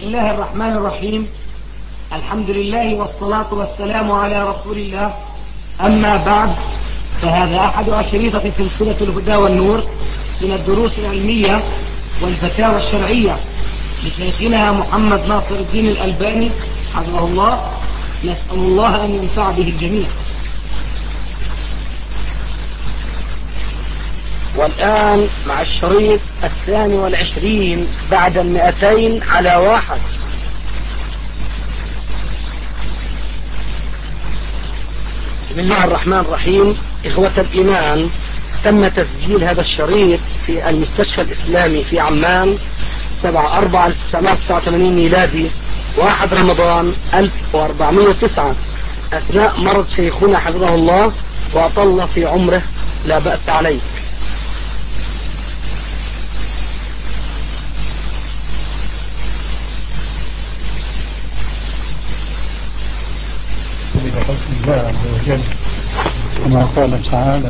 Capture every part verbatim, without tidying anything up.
الله الرحمن الرحيم. الحمد لله والصلاة والسلام على رسول الله. أما بعد، فهذا أحد أشريطة سلسلة الهدى والنور من الدروس العلمية والفتاوى الشرعية لشيخنا محمد ناصر الدين الألباني حفظه الله. نسأل الله أن ينفع به الجميع. والآن مع الشريط الثاني والعشرين بعد المئتين على واحد. بسم الله الرحمن الرحيم. إخوة الإيمان، تم تسجيل هذا الشريط في المستشفى الإسلامي في عمان سبعة أربعة ألف وتسعمائة وتسعة وثمانين ميلادي، واحد رمضان ألف وأربعمائة وتسعة، أثناء مرض شيخنا حفظه الله وأطل في عمره، لا بأس عليه. بحكم الله عز وجل كما قال تعالى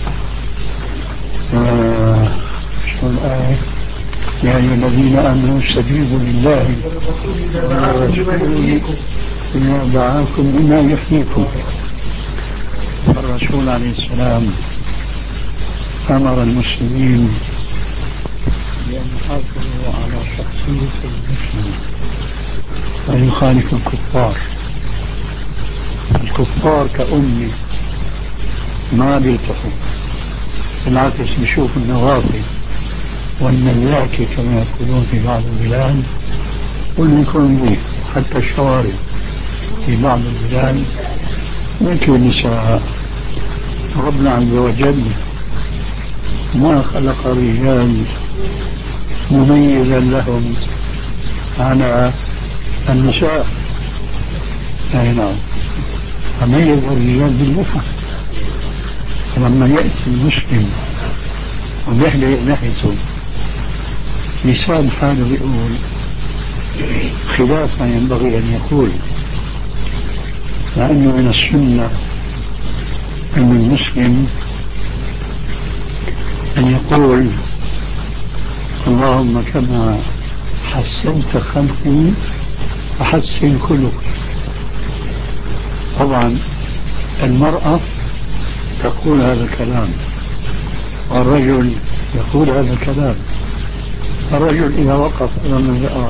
شو الآية: يا أيها الذين آمنوا استجيبوا لله ورسوله إذا دعاكم لما يحييكم. الرسول عليه السلام أمر المسلمين بأن يحافظوا على شخصية المسلم ويخالف الكفار. الكفار كأمي ما بيلتحوا، بالعكس بيشوف النواقي والنلاكي كما يقولون في بعض البلاد، واللي يكون به حتى الشوارع في بعض البلاد لكن النساء. ربنا عز وجل ما خلق رجال مميزا لهم على النساء. أي نعم، فميز الرجال باللحى. لما يأتي المسلم وبيحلق لحيته لسان حاله بيقول خلاف ما ينبغي أن يقول، لأنه من السنة أن المسلم أن يقول: اللهم كما حسنت خلقي فحسن خلقي. طبعا المرأة تقول هذا الكلام والرجل يقول هذا الكلام. الرجل إذا وقف أمام المرأة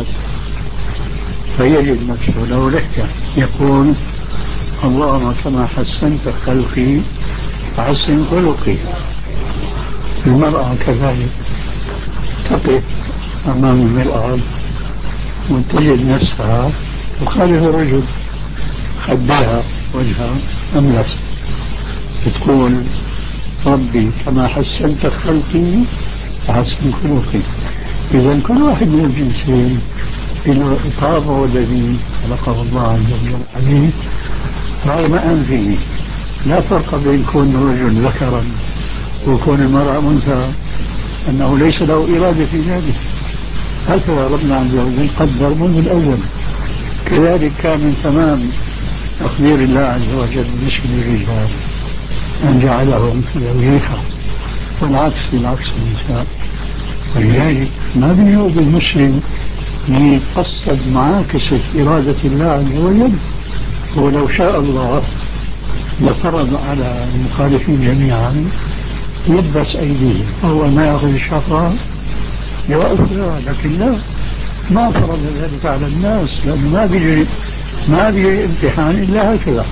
فيجد نفسه لو لحية يقول: اللهم كما حسنت خلقي فحسن خلقي. المرأة كذلك تقف أمام المرأة وتجد نفسها تخالف الرجل، خدها وجهها أملس، تقول: ربي كما حسنت خلقي فحسن خلقي. إذا كل واحد من الجنسين له طابعه الذي خلقه الله عز وجل عليه رغم أنفه. لا فرق بين كون الرجل ذكرا وكون المرأة أنثى، أنه ليس له إرادة في ذلك. هكذا ربنا عز وجل قدر منذ الأول. كذلك كان من تمام تقدير الله عز وجل بالنسبة للرجال أن جعلهم ذوي ريحة، والعكس بالعكس النساء. ولذلك ما بيجوز المسلم يقصد معاكسة إرادة الله عز وجل. ولو شاء الله لفرض على المخالفين جميعا يلبس أيديهم، أول ما يأخذ الشفرة يوقف، لكن لا، ما فرض ذلك على الناس، لأنه ما بيجي ما بيجي امتحان إلا هكذا.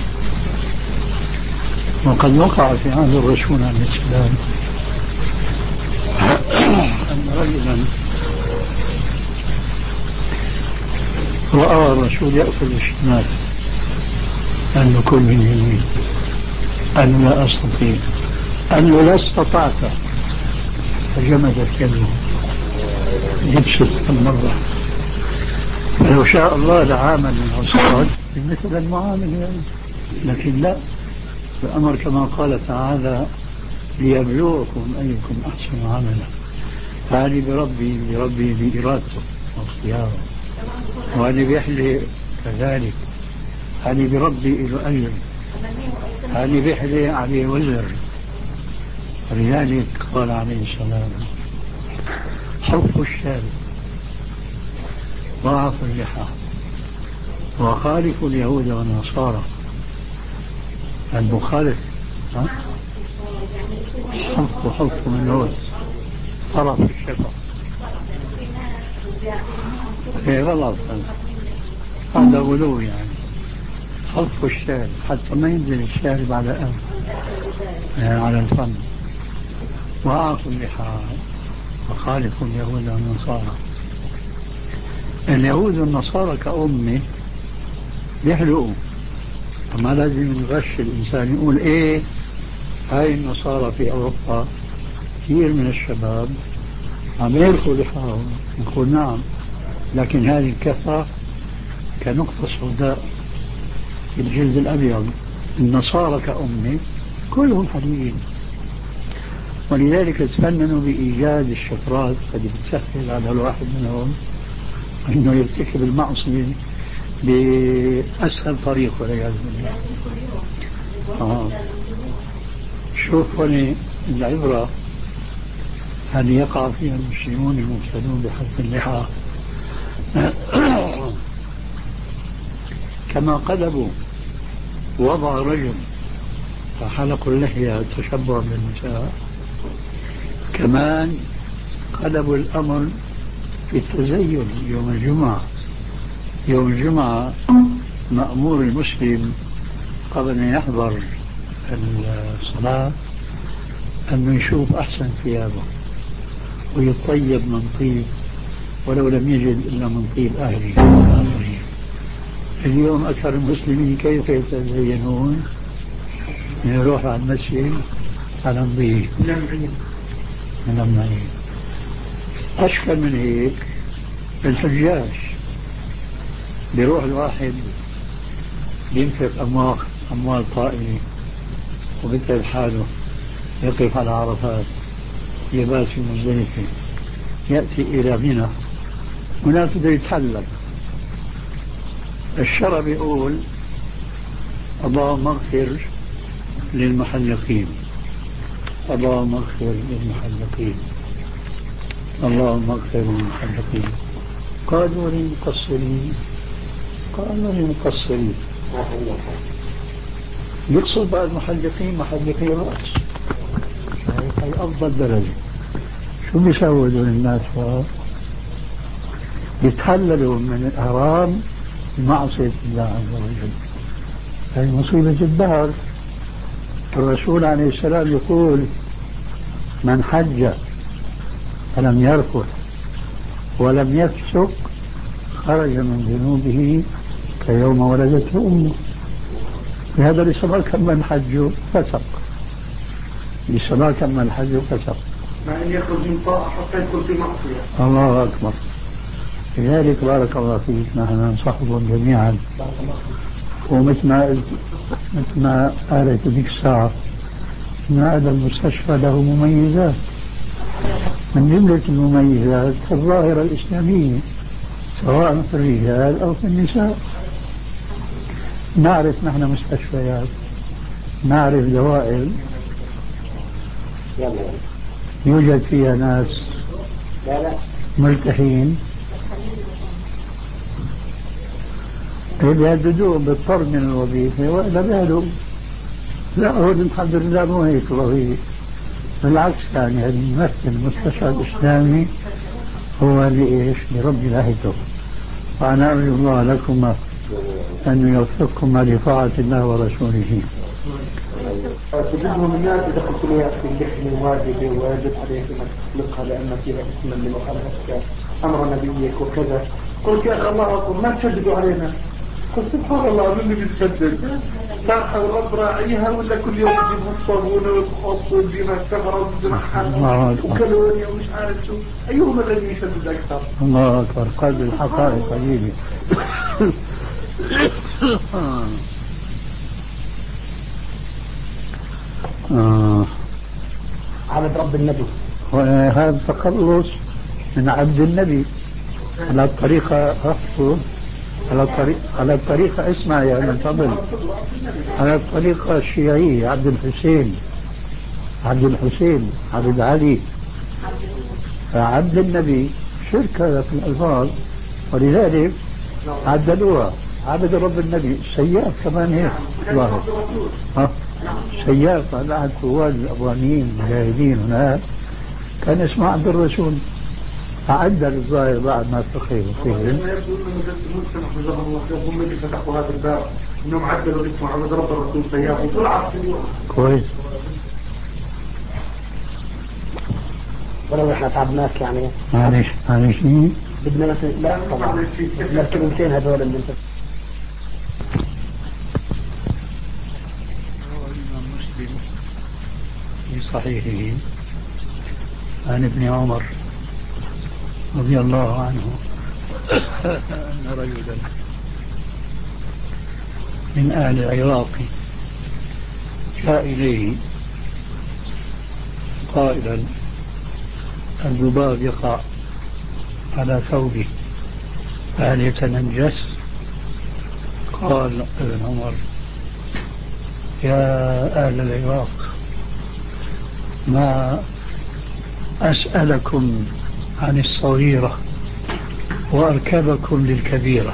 وقد وقع في عهد الرسول عليه السلام أن رجلا رأى الرسول يأكل الشمال، قال له: كل من يمين. قال له: لا أستطيع. قال له: لا استطعت. فجمدت يده يبسط المرة. فلو شاء الله لعامل العصاد بمثل المعامل، لكن لا، الأمر كما قال تعالى: ليبلوكم أيكم أحسن عملا. فهذه بربي بربي بإرادته واختياره، وهذه بيحلي كذلك، هذه بربي إلى أجر، هذه بيحلي عليه وزر. ولذلك قال عليه السلام: حف الشارع وأعفوا اللحى وخالفوا اليهود والنصارى. المخالف حفظ حفظ من هون طرف الشفا ايه غلط، هذا غلو يعني حفظ الشارب حتى ما ينزل الشارب على أنف يعني على الفم. وأعطوا اللحى وخالفوا اليهود والنصارى. اليهود والنصارى كأمة بيحلقوا، ما لازم نغش الإنسان يقول إيه هاي النصارى في أوروبا كثير من الشباب عم يلقوا لحاهم. نقول نعم، لكن هذه الكفة كنقطة سوداء في الجلد الأبيض. النصارى كأمة كلهم حليين، ولذلك تفننوا بإيجاد الشفرات التي بتسهل على الواحد منهم أنه يرتكب المعصية بأسهل طريق والعياذ بالله. آه. شوف هنا العبرة هل يقع فيها المسلمون المبتلون بحلق اللحى كما قلبوا وضع رجل فحلقوا اللحية تشبه بالنساء، كمان قلبوا الأمر في التزين يوم الجمعة. يوم الجمعة مأمور المسلم قبل أن يحضر الصلاة أنه يشوف أحسن ثيابه ويطيب من طيب ولو لم يجد إلا من طيب أهله. اليوم أكثر المسلمين كيف يتزينون؟ يروح على المسجد على نظيف من المعين. أشكل من هيك الحجاج، بيروح الواحد بينفق أموال أموال طائلة وبيتعب حاله، يقف على عرفات، يبات في مزدلفة، يأتي إلى منى، هناك بده يتحلل. الشرع بيقول اللهم اغفر للمحلقين، اللهم اغفر للمحلقين، اللهم اغفر للمحلقين. قالوا للمقصرين، قالوا للمقصرين. يقصد بعض المحلقين محلقين الرأس، هي أفضل درجة. شو بيسووا دول الناس؟ يتحللوا من الحرام بمعصية الله عز وجل. هذه مصيبة الدهر. الرسول عليه السلام يقول من حج فلم يرفث ولم يفسق خرج من ذنوبه كيوم ولدته أمه. لهذا لصلاة كم من حج فسق، لصلاة كم من حج فسق، مع أن يخرج من طاعة حتى يدخل في معصية. الله أكبر. لذلك بارك الله فيك نحن ننصحكم جميعا، ومثل ما قلت مثل ما قالت ذيك الساعة أن هذا المستشفى له مميزات، من جملة المميزات الظاهرة الإسلامية سواء في الرجال أو في النساء. نعرف نحن مستشفيات، نعرف دوائر يوجد فيها ناس مرتاحين يهددون بالطرد من الوظيفة وإلا بيهدوا. لا هو الحمد لله مو هيك وظيفة، بالعكس يعني هذا يمثل المستشفى الإسلامي هو لإيش؟ لرب لهيته. وأنا أرجو الله لكم أن يوفقكم لطاعة الله ورسوله. تجدهم الناس إذا قلت له يا أخي اللحية واجبة وواجب عليك أنك تطلقها لأن فيها اسما لمخالفتك أمر نبيك وكذا. قلت يا أخي الله أكبر ما تشددوا علينا. قلت سبحان الله من اللي بيتشدد؟ صارحة والرب راعيها ولا كل يوم تجيبها الصابونة والخص وتجيبها الثمرة وتجيبها وكالوريا ومش عارف شو، أيهم الذي يشدد أكثر؟ الله أكبر. قلب الحقائق قليلة. آه. عبد رب النبي، وهذا تخلص من عبد النبي على الطريقة رفضه، على الطريقة على الطريقة اسمع يا من فضل، على الطريقة الشيعية عبد الحسين، عبد الحسين عبد علي، عبد النبي شرك هذا في الألفاظ. ولذلك عدلوها عبد رب النبي سياف كمان هيك ظاهر ها سياف على قواد الأفغانيين المجاهدين هناك كان اسمه عبد الرسول عدل الظاهر بعد ما فقه وفهم هم اللي فتحوا هذا الباب انهم عدلوا اسمه عبد رب الرسول سياف وطلع كويس. ولو احنا تعبناك يعني معلش معلش بدنا مثلا لا طبعا بدنا الكلمتين هذول اللي انت الإمام مسلم في صحيحه عن ابن عمر رضي الله عنه أن رجلا من أهل العراق جاء إليه قائلا الذباب يقع على ثوبه فهل يتنجس؟ قال ابن عمر يا أهل العراق ما أسألكم عن الصغيرة وأركبكم للكبيرة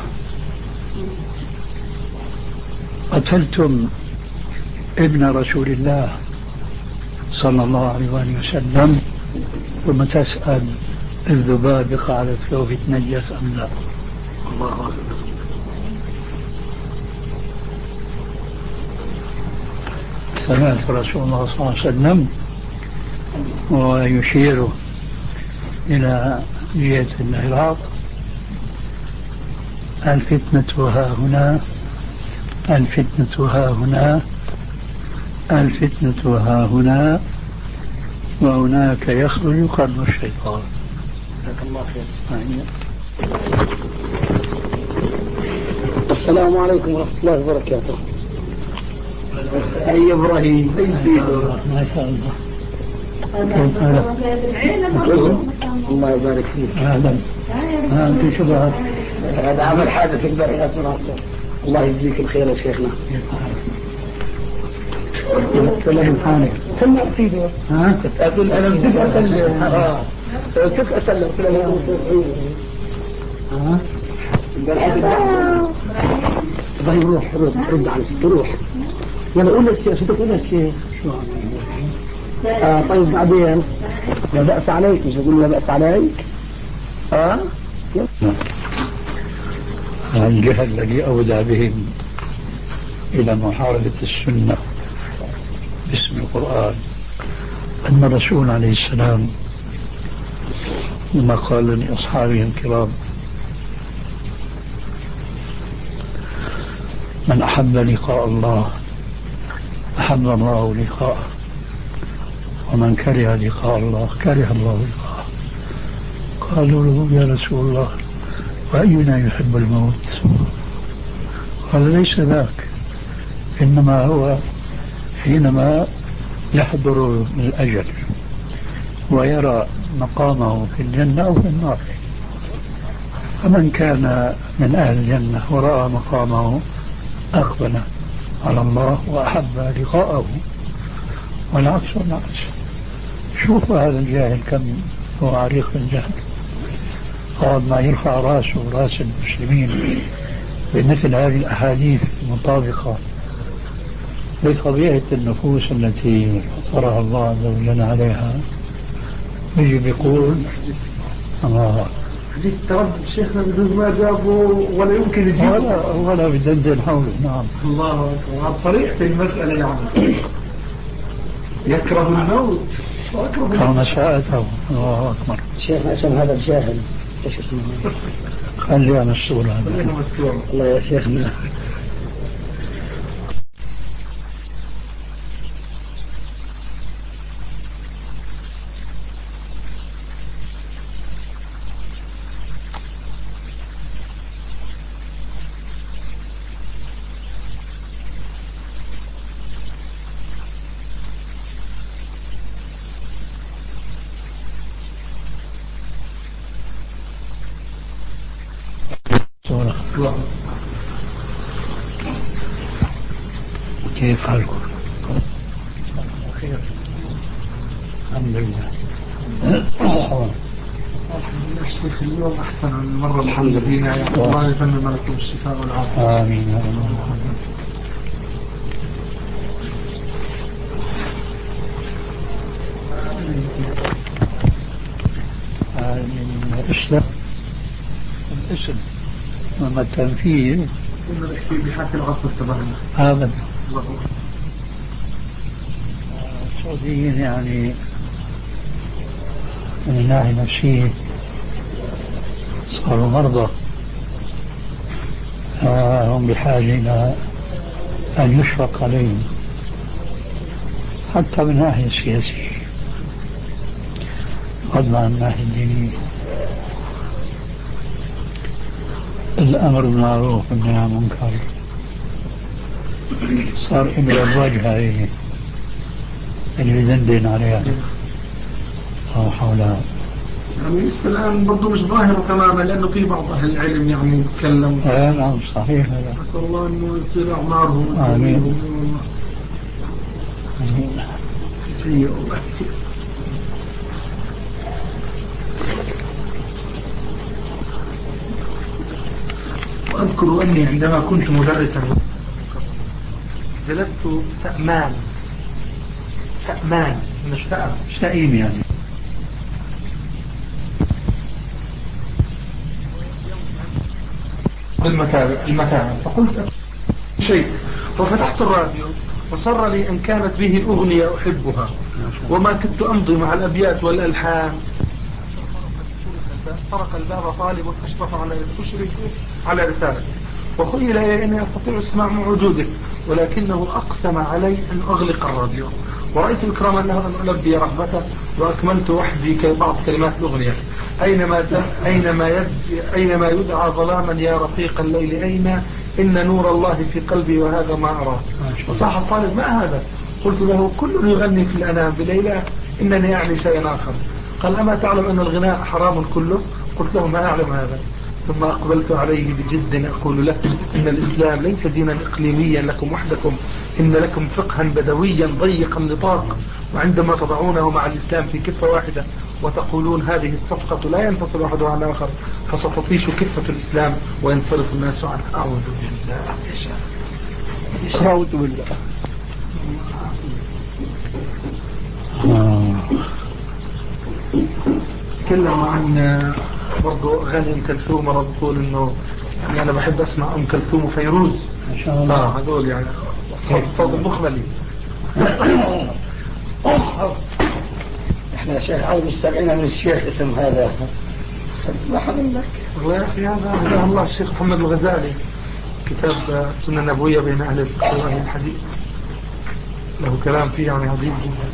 قتلتم ابن رسول الله صلى الله عليه وآله وسلم ثم تسأل الذباب يقع على الثوب يتنجس أم لا؟ الله أكبر. سمعت رسول الله صلى الله عليه وسلم ويشير إلى جهة العراق الفتنة ها هنا الفتنة ها هنا الفتنة ها هنا وهناك يخرج قرن الشيطان. جزاك الله خير. السلام عليكم ورحمة الله وبركاته. أي إبراهيم ما شاء الله. الله يبارك فيك. أهلا. أنت شو بعد؟ هذا عمل حادث البارحة مناسب. الله يجزيك الخير يا شيخنا. سلام حالك. سلم سيدي. ها؟ أقول أنا بدي أسلم. آه. كيف أسلم؟ ها؟ طيب روح روح رد على الست روح. يلا قول الشيخ شو تقول الشيخ؟ شو آه طيب بعدين لا بأس عليك مش بقول لا بأس عليك. اه الجهل الذي أودى بهم إلى محاربة السنة باسم القرآن أن الرسول عليه السلام لما قال لأصحابه الكرام من أحب لقاء الله أحب الله لقاءه ومن كره لقاء الله كره الله لقاءه. قالوا له يا رسول الله وأينا يحب الموت؟ قال ليس ذاك إنما هو حينما يحضر الأجل ويرى مقامه في الجنة أو في النار. فمن كان من أهل الجنة ورأى مقامه أقبل على الله وأحب لقاءه والعكس والعكس. شوف هذا الجاهل كم هو عريق الجهل قد ما يرفع راسه راس المسلمين بمثل هذه الأحاديث المطابقة لطبيعة النفوس التي فطرها الله عز وجل عليها. يجي بيقول الله حديث تردد شيخنا بدون ما جابه ولا يمكن يجيبه ولا ولا بدندن حوله. نعم الله أكبر. عن طريقة المسألة يعني يكره الموت أو مساءته. الله أكبر. شيخنا اسم هذا الجاهل ايش اسمه؟ خليها مسؤول هذا. الله يا شيخنا. كيف حالكم؟ خير الحمد لله. الحمد لله الشيخ اليوم أحسن من المرة الحمد. الله يتمم لكم الشفاء والعافية. آمين يا رب. من الإسلام الاسم أما التنفيذ كنا نحكي بحكي العصر تبعنا. أبدا. السعوديين يعني من الناحية النفسية صاروا مرضى، هم بحاجة إلى أن يشفق عليهم حتى من الناحية السياسية فضلا عن الناحية الدينية. الأمر بالمعروف والنهي عن المنكر صار إبرة الواجهة هي اللي بيدندن عليها أو حولها. يعني الآن برضو مش ظاهر تماما لأنه في بعض أهل العلم يعني يتكلم. آه نعم صحيح هذا. أسأل الله أنه يصير أعمارهم. آمين. آمين. سيء والله سيء. وأذكر أني عندما كنت مدرسا جلست سأمان سأمان مش سأم سئيم يعني بالمتابع المتابع فقلت شيء وفتحت الراديو وصر لي أن كانت به أغنية أحبها وما كنت أمضي مع الأبيات والألحان. طرق الباب طالب أشرف على أشرف على رسالته وخيل إلي أني أستطيع اسماع مع وجوده ولكنه أقسم علي أن أغلق الراديو ورأيت إكراما له أن ألبي رغبته وأكملت وحدي بعض كلمات الأغنية. أينما أينما يد أينما يدعى ظلاما يا رفيق الليل أين إن نور الله في قلبي وهذا ما أراه. وصاح الطالب ما هذا؟ قلت له كل يغني في الأنام بليلة إنني يعني شيئا آخر. قال أما تعلم أن الغناء حرام كله؟ قلت له ما أعلم هذا. ثم أقبلت عليه بجد أقول له إن الإسلام ليس دينا إقليميا لكم وحدكم، إن لكم فقها بدويا ضيقا نطاق، وعندما تضعونه مع الإسلام في كفة واحدة وتقولون هذه الصفقة لا ينفصل أحدها عن آخر فستطيش كفة الإسلام وينصرف الناس عنه. أعوذ بالله. أعوذ بالله. تكلم عن برضو أغاني أم كلثوم مرة بقول إنه يعني أنا بحب أسمع أم كلثوم وفيروز ما شاء الله. آه هذول يعني الصوت المخملي. احنا شيخ عاوز مستمعين من الشيخ اسم هذا اسمح منك والله يا أخي هذا هذا الله الشيخ محمد الغزالي كتاب السنة النبوية بين أهل الفقه وأهل الحديث له كلام فيه يعني عظيم جدا.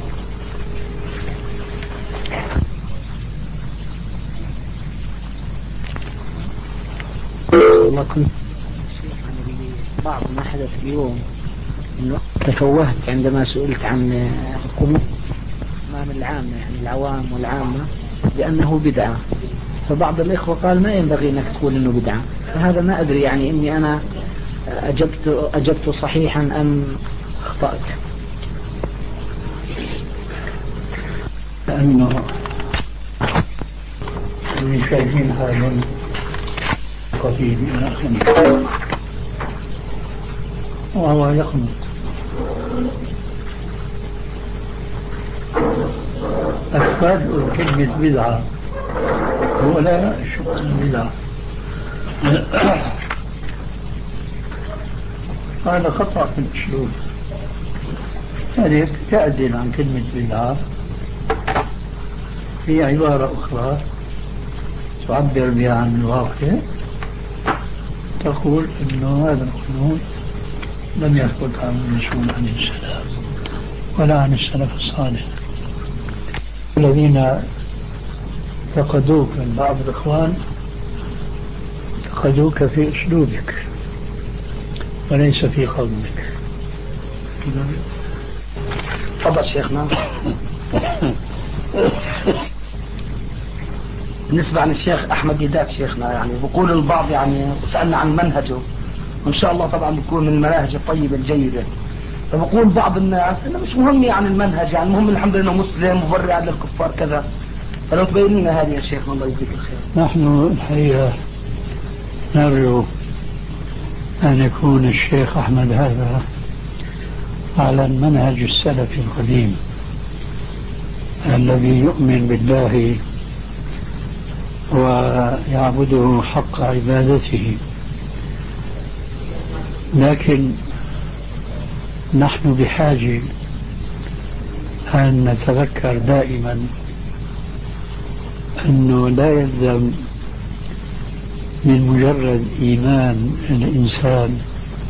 والله كنت بعض ما حدث اليوم انه تفوهت عندما سئلت عن القنوت امام العامة يعني العوام والعامة بانه بدعة، فبعض الاخوة قال ما ينبغي انك تقول انه بدعة، فهذا ما ادري يعني اني انا اجبت اجبت صحيحا ام اخطأت. لأنه المشاهدين هذا قتيل إلى آخره وهو يقنط أكاد كلمة بدعة ولا شو بدعة هذا خطأ في الأسلوب. هذه تعدل عن كلمة بدعة في عبارة أخرى تعبر بها عن الواقع، تقول إنه هذا القانون لم يثبت عن الرسول عليه السلام ولا عن السلف الصالح. الذين انتقدوك من بعض الإخوان انتقدوك في أسلوبك وليس في قولك. تفضل شيخنا. بالنسبة عن الشيخ أحمد ديدات شيخنا يعني بقول البعض يعني سألنا عن منهجه وإن شاء الله طبعا بيكون من المناهج الطيبة الجيدة، فبقول بعض الناس إنه مش مهم يعني المنهج، يعني المهم الحمد لله مسلم مبرئ للكفار كذا، فلو تبين لنا هذه يا شيخنا الله يجزيك الخير. نحن الحقيقة نرجو أن يكون الشيخ أحمد هذا على المنهج السلفي القديم الذي يؤمن بالله ويعبده حق عبادته، لكن نحن بحاجة أن نتذكر دائما أنه لا يلزم من مجرد إيمان الإنسان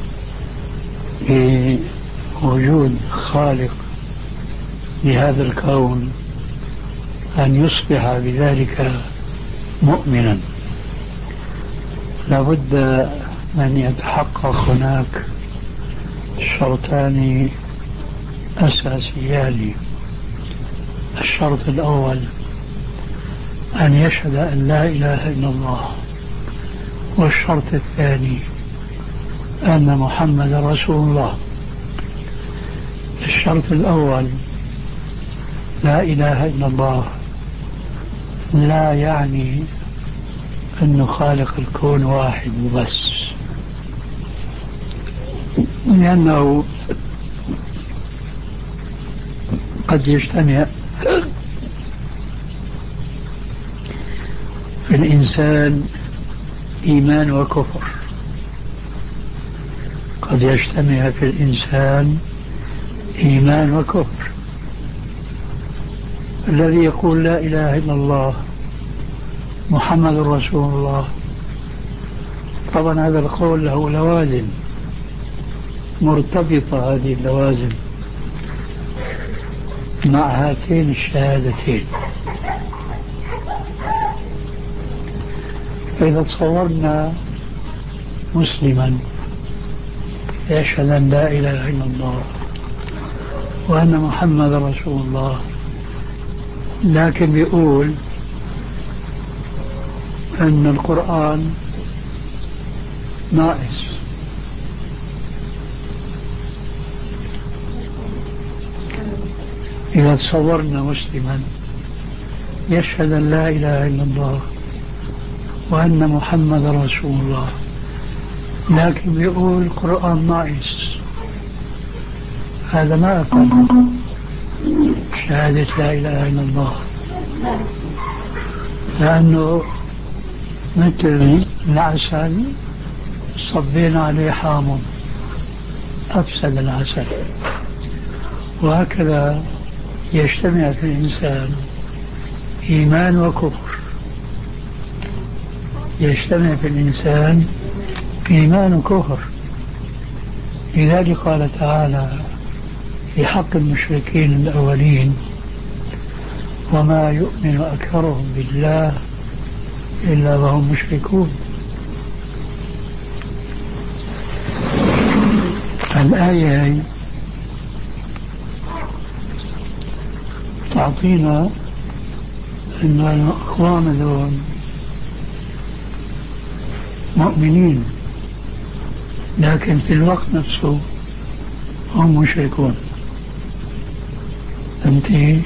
بوجود خالق لهذا الكون أن يصبح بذلك مؤمنا. لابد أن يتحقق هناك شرطان أساسيان. الشرط الأول أن يشهد أن لا إله إلا الله، والشرط الثاني أن محمد رسول الله. الشرط الأول لا إله إلا الله لا يعني أنه خالق الكون واحد وبس، لأنه قد يجتمع في الإنسان إيمان وكفر، قد يجتمع في الإنسان إيمان وكفر. الذي يقول لا إله إلا الله محمد رسول الله، طبعا هذا القول له لوازم مرتبطة، هذه اللوازم مع هاتين الشهادتين. فإذا تصورنا مسلما يشهد أن لا إله إلا الله وأن محمد رسول الله، لكن بيقول أن القرآن ناقص، إذا تصورنا مسلما يشهد أن لا إله إلا الله وأن محمد رسول الله، لكن بيقول القرآن ناقص، هذا ما أقل شهادة لا إله إلا الله، لأنه مثل العسل صبينا عليه حامض أفسد العسل. وهكذا يجتمع في الإنسان إيمان وكفر، يجتمع في الإنسان إيمان وكفر. لذلك قال تعالى في حق المشركين الأولين وما يؤمن أكثرهم بالله إلا وهم مشركون. الآية تعطينا أن الأقوام دول مؤمنين، لكن في الوقت نفسه هم مشركون. انتهي.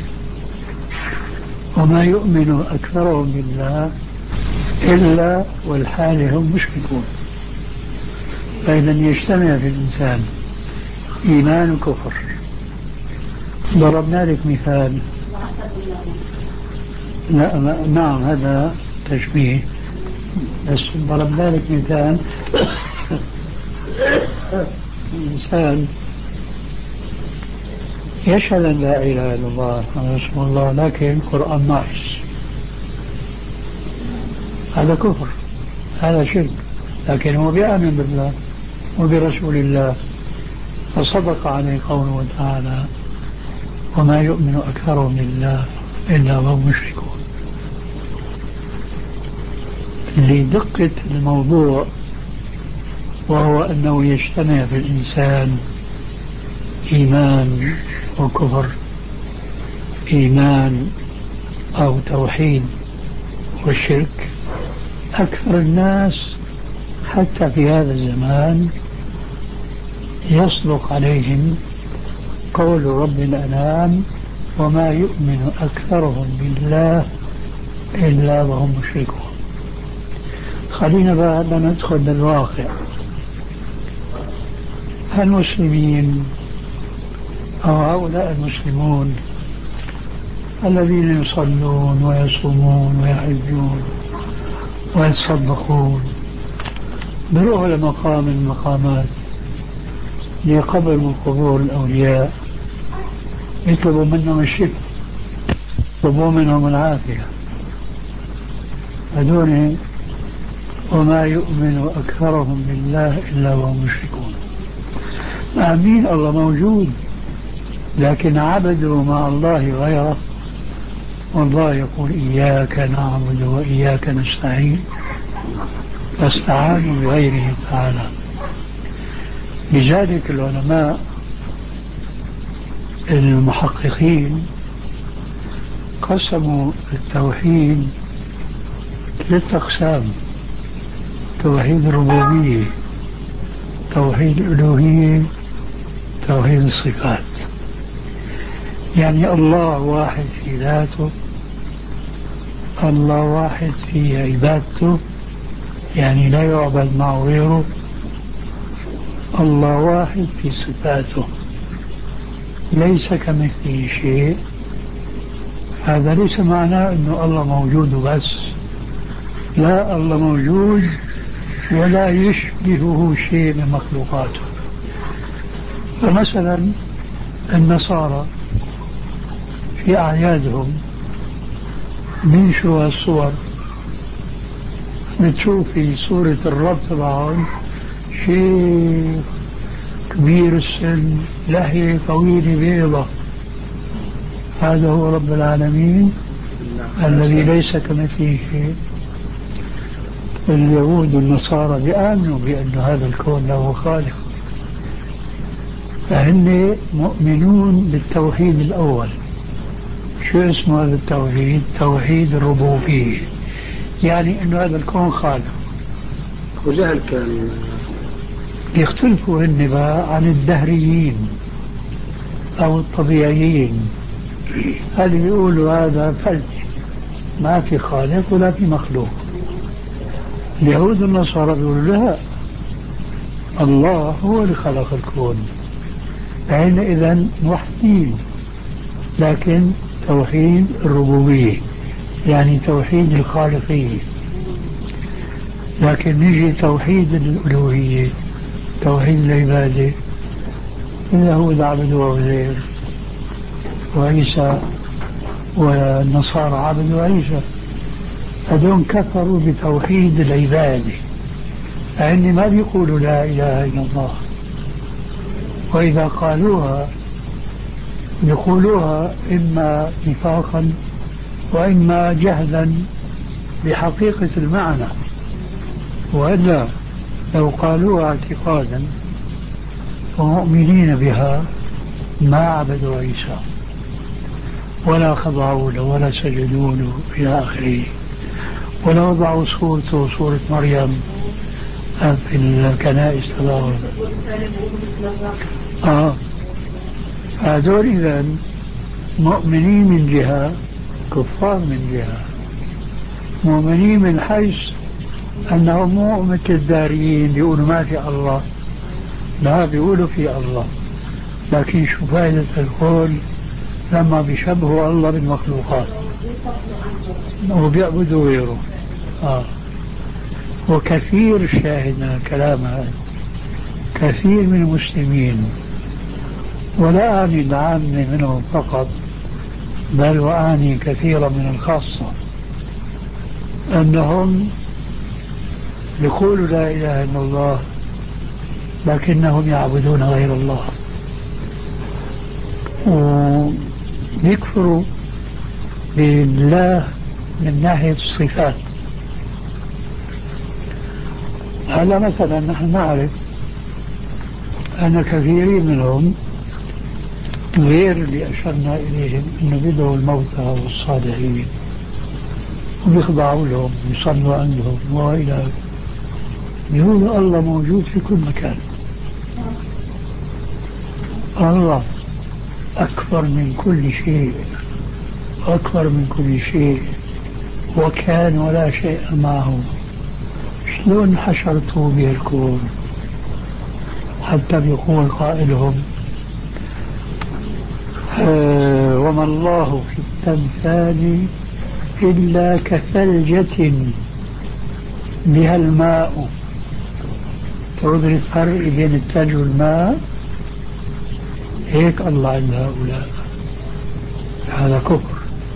وما يؤمن أكثرهم بالله إلا والحال هم مشركون. فإذا يجتمع في الإنسان إيمان وكفر. ضربنا لك مثال. لا نعم هذا تشبيه، بس ضربنا لك مثال. الإنسان يشهد أن لا إله إلا الله محمد رسول الله، لكن القرآن ناقص، هذا كفر، هذا شرك، لكن هو بيؤمن بالله وبرسول الله، فصدق عليه قوله تعالى وما يؤمن أكثرهم بالله إلا وهم مشركون. لدقة الموضوع، وهو أنه يجتمع في الإنسان إيمان وكفر، إيمان أو توحيد والشرك. أكثر الناس حتى في هذا الزمان يصدق عليهم قول رب الأنام وما يؤمن أكثرهم بالله إلا وهم مشركون. خلينا بقى ندخل بالواقع. المسلمين أو هؤلاء المسلمون الذين يصلون ويصومون ويحجون ويتصدقون بروحوا لمقام من المقامات لقبر من قبور الأولياء يطلبوا منهم الشفاء، يطلبوا منهم العافية. هذول وما يؤمن أكثرهم بالله إلا وهم مشركون. آمين، الله موجود، لكن عبدوا مع الله غيره، والله يقول إياك نعبد وإياك نستعين، فاستعانوا بغيره تعالى. لذلك العلماء المحققين قسموا التوحيد ثلاثة أقسام: توحيد الربوبية، توحيد الألوهية، توحيد الصفات. يعني الله واحد في ذاته، الله واحد في عبادته، يعني لا يعبد معه غيره. الله واحد في صفاته، ليس كمثله شيء. هذا ليس معناه أنه الله موجود بس، لا، الله موجود ولا يشبهه شيء من مخلوقاته. فمثلا النصارى في أعيادهم بينشروا الصور، بتشوف في صورة الرب تبعهم شيخ كبير السن، لحية طويلة بيضة، هذا هو رب العالمين الذي ليس كمثله شيء. اليهود والنصارى بيآمنوا بأن هذا الكون له خالق، فهن مؤمنون بالتوحيد الأول. شو اسمه هذا التوحيد؟ توحيد الربوبية، يعني أن هذا الكون خالق. وجهل كان يختلفوا هن بقى عن الدهريين أو الطبيعيين، هل بيقولوا هذا فلك، ما في خالق ولا في مخلوق. اليهود والنصارى بيقولوا لا، الله هو اللي خلق الكون، حينئذ موحدين، لكن توحيد الربوبية يعني توحيد الخالقية. لكن نجي توحيد الألوهية، توحيد العبادة، اليهود عبدوا عزير وعيسى والنصارى عبدوا عيسى، هذول كفروا بتوحيد العبادة، لأن ما بيقولوا لا إله إلا الله، وإذا قالوها يقولوها إما نفاقا وإما جهلا بحقيقة المعنى، وإلا لو قالوها اعتقادا ومؤمنين بها ما عبدوا عيسى ولا خضعوا له ولا سجدوا له إلى آخره، ولا وضعوا صورته صورة مريم في الكنائس تبعهم. آه هذول إذن مؤمنين من جهة، كفار من جهة. مؤمنين من حيث أنهم مو مثل الداريين بيقولوا ما في الله، لا، بيقولوا في الله، لكن شو فائدة القول لما بيشبهوا الله بالمخلوقات وبيعبدوا غيره. آه. وكثير شاهدنا كلام هذا، كثير من المسلمين، ولا أعني العامة منهم فقط، بل وأعني كثيرا من الخاصة، أنهم يقولوا لا إله إلا الله لكنهم يعبدون غير الله، ويكفروا بالله من ناحية الصفات. هلا مثلا نحن نعرف أن كثيرين منهم غير اللي أشرنا إليهم أنه بدعوا الموتى والصالحين وبيخضعوا لهم ويصلوا عندهم وإلى، يقولوا الله موجود في كل مكان، الله أكبر من كل شيء، أكبر من كل شيء، وكان ولا شيء معه، شلون حشرته به الكون؟ حتى بيقول قائلهم آه وما الله في التمثال إلا كثلجة بها الماء. تدري الفرق بين الثلج والماء؟ هيك الله عند هؤلاء. هذا كفر.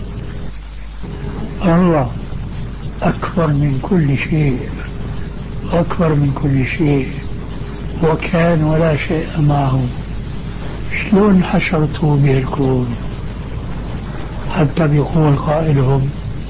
الله أكبر من كل شيء، أكبر من كل شيء، وكان ولا شيء معه، شلون حشرته به الكون؟ حتى بيقول قائلهم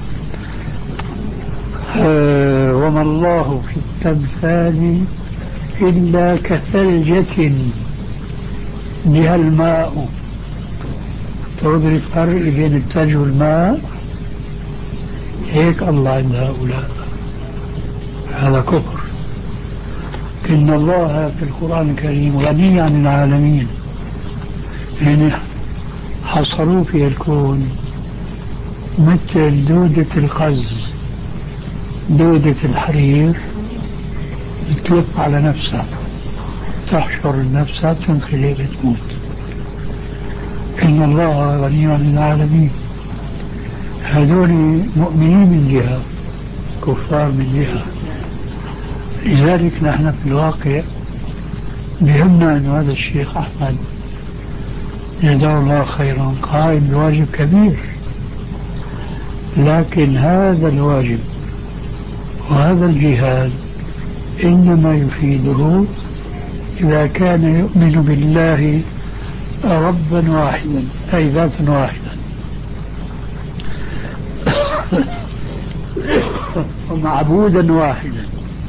آه وما الله في التمثال إلا كثلجة بها الماء. تدري الفرق بين الثلج والماء؟ هيك الله عند هؤلاء. هذا كفر. إن الله في القرآن الكريم غني عن العالمين، يعني حصروا في الكون مثل دودة القز، دودة الحرير تلف على نفسها، تحشر نفسها تنخلي بتموت. إن الله غني عن العالمين. هذول مؤمنين من جهة، كفار من جهة. لذلك نحن في الواقع بهمنا أن هذا الشيخ أحمد جزاه الله خيرا قائم بواجب كبير، لكن هذا الواجب وهذا الجهاد إنما يفيده إذا كان يؤمن بالله ربا واحدا، أي ذاتا واحدا، ومعبودا واحدا.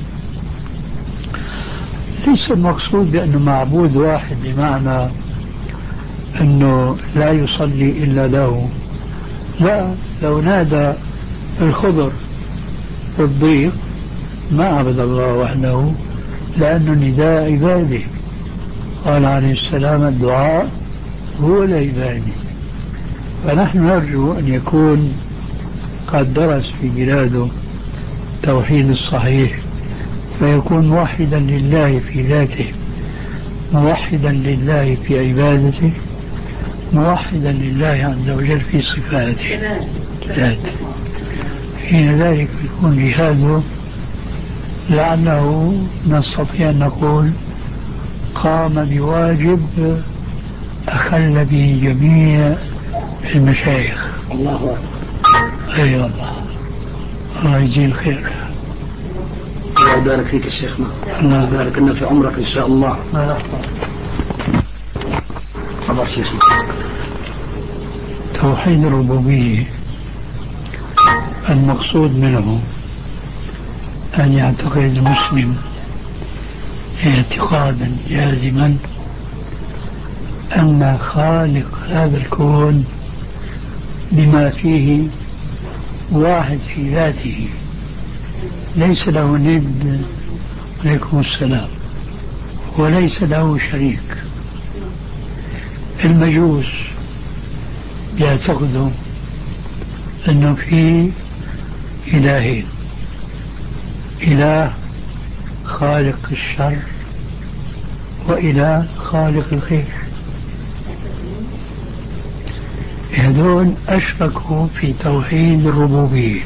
ليس المقصود بأنه معبود واحد بمعنى أنه لا يصلي إلا له، لا، لو نادى الخضر في الضيق ما عبد الله وحده، لأنه نداء عباده. قال عليه السلام الدعاء هو العبادة. فنحن نرجو أن يكون قد درس في بلاده التوحيد الصحيح، فيكون موحدا لله في ذاته، موحدا لله في عبادته، موحدا لله عز وجل في صفاته ذاته. حين ذلك يكون جهاده لعله نستطيع أن نقول قام بواجب أخل به جميع المشايخ. الله أكبر. أي والله، الله يجزيه الخير. الله يبارك فيك يا شيخنا، الله يبارك لنا في عمرك إن شاء الله. تفضل شيخنا. توحيد الربوبية المقصود منه أن يعتقد المسلم اعتقادا جازما أن خالق هذا الكون بما فيه واحد في ذاته، ليس له ند، عليكم السلام، وليس له شريك. المجوس يعتقدوا أنه في إلهين، إله خالق الشر وإله خالق الخير. هذول أشركوا في توحيد الربوبية،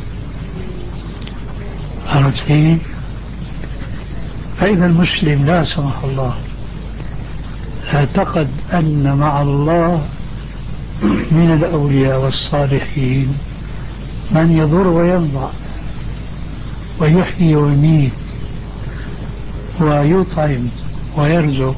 عرفتين؟ فإذا المسلم لا سمح الله اعتقد أن مع الله من الأولياء والصالحين من يضر وينفع ويحيي ويميت ويطعم ويرزق،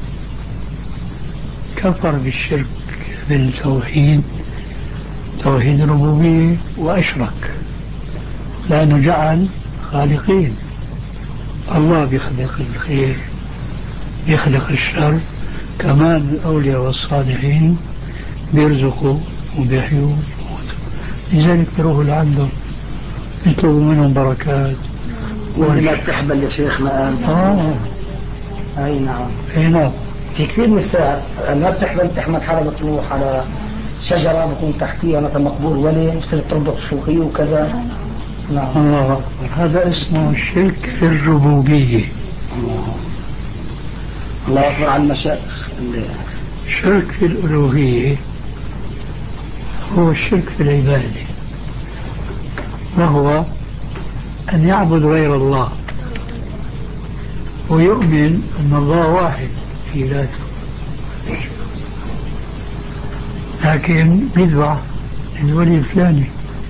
كفر بالشرك بالتوحيد، توحيد الربوبية، وأشرك، لأنه جعل خالقين. الله بيخلق الخير بيخلق الشر، كمان الأولياء والصالحين بيرزقوا وبيحيوا ويموتوا. لذلك بيروحوا لعندهم يطلبوا منهم بركات. ولا بتحبل يا شيخنا أنت؟ آه أي نعم، أي نعم. في كثير نساء ما بتحمل تحمل حالها بتروح على شجرة بكون تحتيها مثلا مقبور ولي، بتصير تربط شوخية وكذا. الله أكبر. هذا اسمه الشرك في الربوبية. الله الله أكبر على المشايخ. الشرك في الألوهية هو الشرك في العبادة، وهو أن يعبد غير الله ويؤمن أن الله واحد في ذاته، لكن بيذبح الولي الفلاني،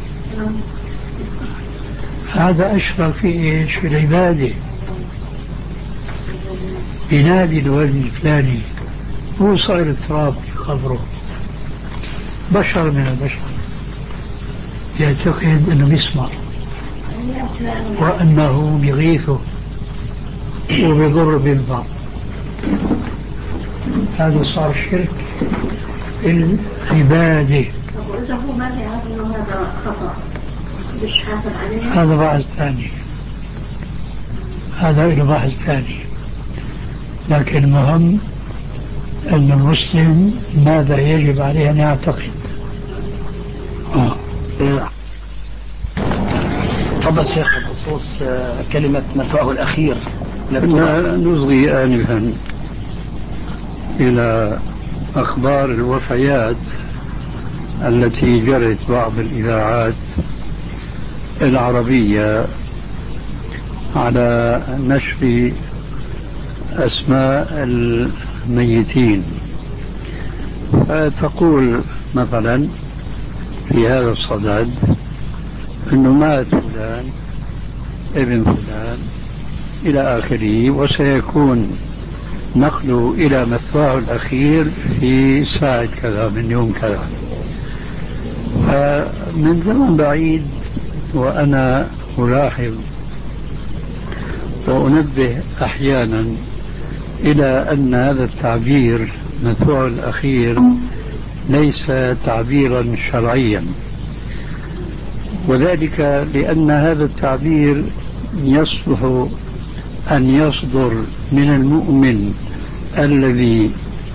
هذا أشرك في إيش؟ في العبادة. بنادي الولي الفلاني، هو صار تراب في قبره، بشر من البشر، يعتقد أنه بيسمع وأنه بيغيثه وبيضر بينفع. هذا صار شرك في العبادة. هذا بحث ثاني، هذا له بحث ثاني، لكن المهم أن المسلم ماذا يجب عليه أن يعتقد. آه. تفضل شيخ بخصوص كلمة مثواه الأخير. كنا نصغي آنفا إلى أخبار الوفيات التي جرت بعض الإذاعات العربية على نشر أسماء الميتين، فتقول مثلا في هذا الصدد أنه مات فلان ابن فلان إلى آخره، وسيكون نقله إلى مثواه الأخير في ساعة كذا من يوم كذا. من زمن بعيد وأنا ألاحظ وأنبه أحيانا إلى أن هذا التعبير مثواه الأخير ليس تعبيرا شرعيا، وذلك لأن هذا التعبير يصلح أن يصدر من المؤمن الذي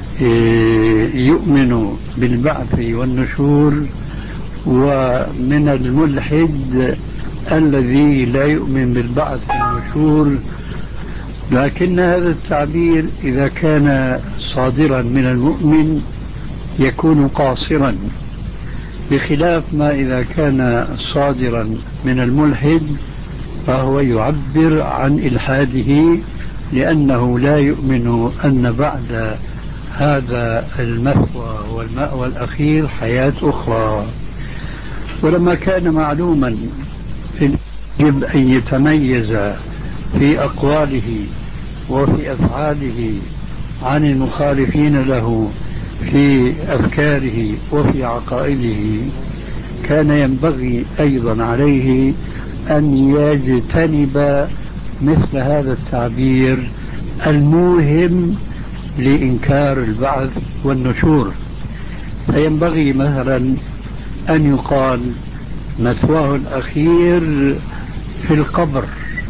يؤمن بالبعث والنشور، ومن الملحد الذي لا يؤمن بالبعث والنشور. لكن هذا التعبير إذا كان صادرا من المؤمن يكون قاصرا، بخلاف ما إذا كان صادرا من الملحد فهو يعبر عن إلحاده، لأنه لا يؤمن أن بعد هذا المثوى والمأوى الأخير حياة أخرى. ولما كان معلوما يجب أن يتميز في أقواله وفي أفعاله عن المخالفين له في أفكاره وفي عقائده، كان ينبغي أيضا عليه أن يجتنب مثل هذا التعبير الموهم لإنكار البعث والنشور. فينبغي مثلا أن يقال مثواه الأخير في القبر،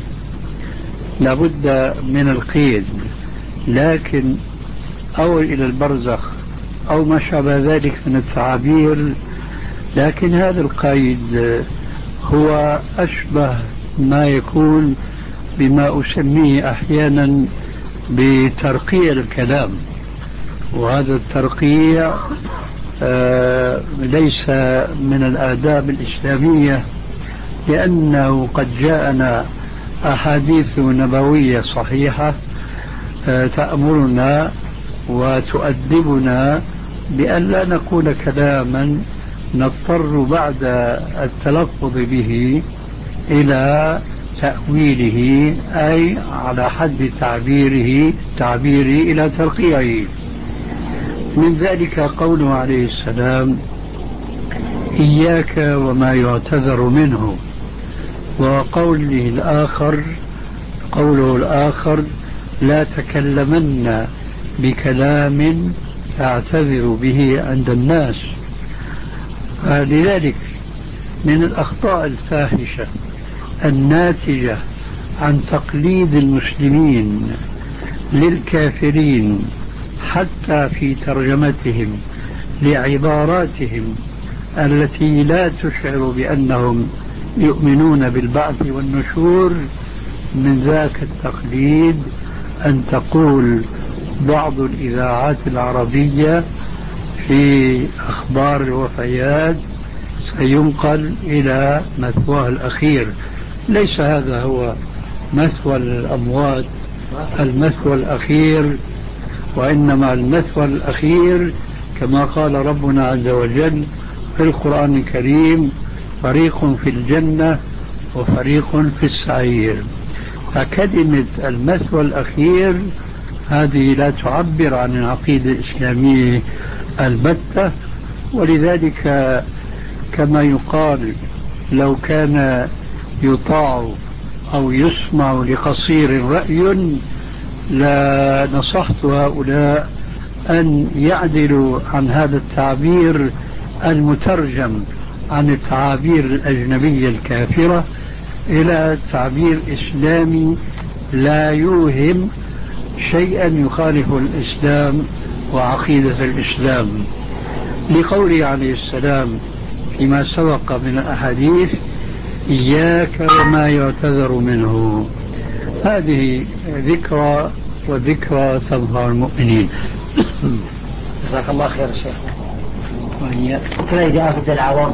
لابد من القيد، لكن أو إلى البرزخ أو ما شابه ذلك من التعابير، لكن هذا القيد هو أشبه ما يكون بما أسميه أحيانا بترقيع الكلام، وهذا الترقيع آه ليس من الآداب الإسلامية، لأنه قد جاءنا أحاديث نبوية صحيحة آه تأمرنا وتؤدبنا بأن لا نقول كلاما نضطر بعد التلفظ به إلى تأويله، أي على حد تعبيره تعبيره إلى ترقيعه. من ذلك قوله عليه السلام: إياك وما يعتذر منه، وقوله الآخر قوله الآخر: لا تكلمن بكلام تعتذر به عند الناس. لذلك من الأخطاء الفاحشة الناتجة عن تقليد المسلمين للكافرين حتى في ترجمتهم لعباراتهم التي لا تشعر بأنهم يؤمنون بالبعث والنشور من ذاك التقليد أن تقول بعض الإذاعات العربية في أخبار الوفيات سينقل إلى مثواه الأخير. ليس هذا هو مثوى الأموات المثوى الأخير، وإنما المثوى الأخير كما قال ربنا عز وجل في القرآن الكريم: فريق في الجنة وفريق في السعير. فكلمة المثوى الأخير هذه لا تعبر عن العقيدة الإسلامية البتة، ولذلك كما يقال لو كان يطاع أو يسمع لقصير رأي لنصحت هؤلاء أن يعدلوا عن هذا التعبير المترجم عن التعابير الأجنبية الكافرة إلى تعبير إسلامي لا يوهم شيئا يخالف الإسلام وعقيدة الإسلام. لقوله عليه السلام فيما سبق من الأحاديث: إياك وما يعتذر منه. هذه ذكرى، وذكرى تنفع المؤمنين. جزاك الله خير الشيخ. كما إذا أخذ العوام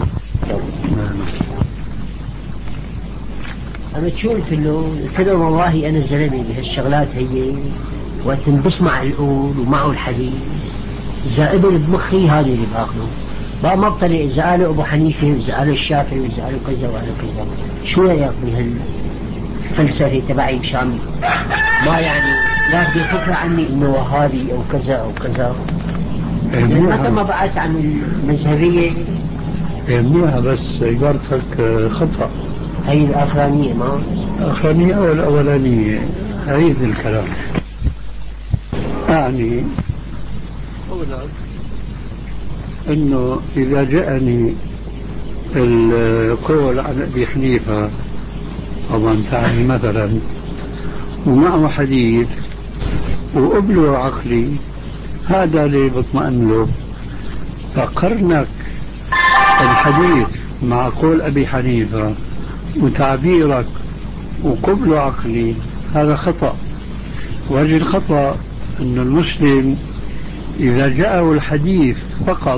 أنا تشوف إنه كذا والله أنا زلمي بهالشغلات هي وقت بسمع الأول ومعه الحديث زائد بمخي هذه اللي باخذه بقى ما بطلع إذا قالوا أبو حنيفة وإذا قالوا الشافعي وإذا قالوا كذا وقالوا كذا شو ياخذ هالفلسفة تبعي مشان ما يعني لا بدي فكرة عني إنه وهابي أو كذا أو كذا متى ما بعت عن المذهبية منيحة بس عبارتك خطأ. هي الآخرانية ما الآخرانية أو الأولانية عيد الكلام. أعني أولا أنه إذا جاءني القول عن أبي حنيفة طبعا تعني مثلا ومعه حديث وقبله عقلي، هذا اللي بطمئن له. فقرنك الحديث مع قول أبي حنيفة وتعبيرك وقبله عقلي هذا خطأ. وجه الخطأ أن المسلم إذا جاءه الحديث فقط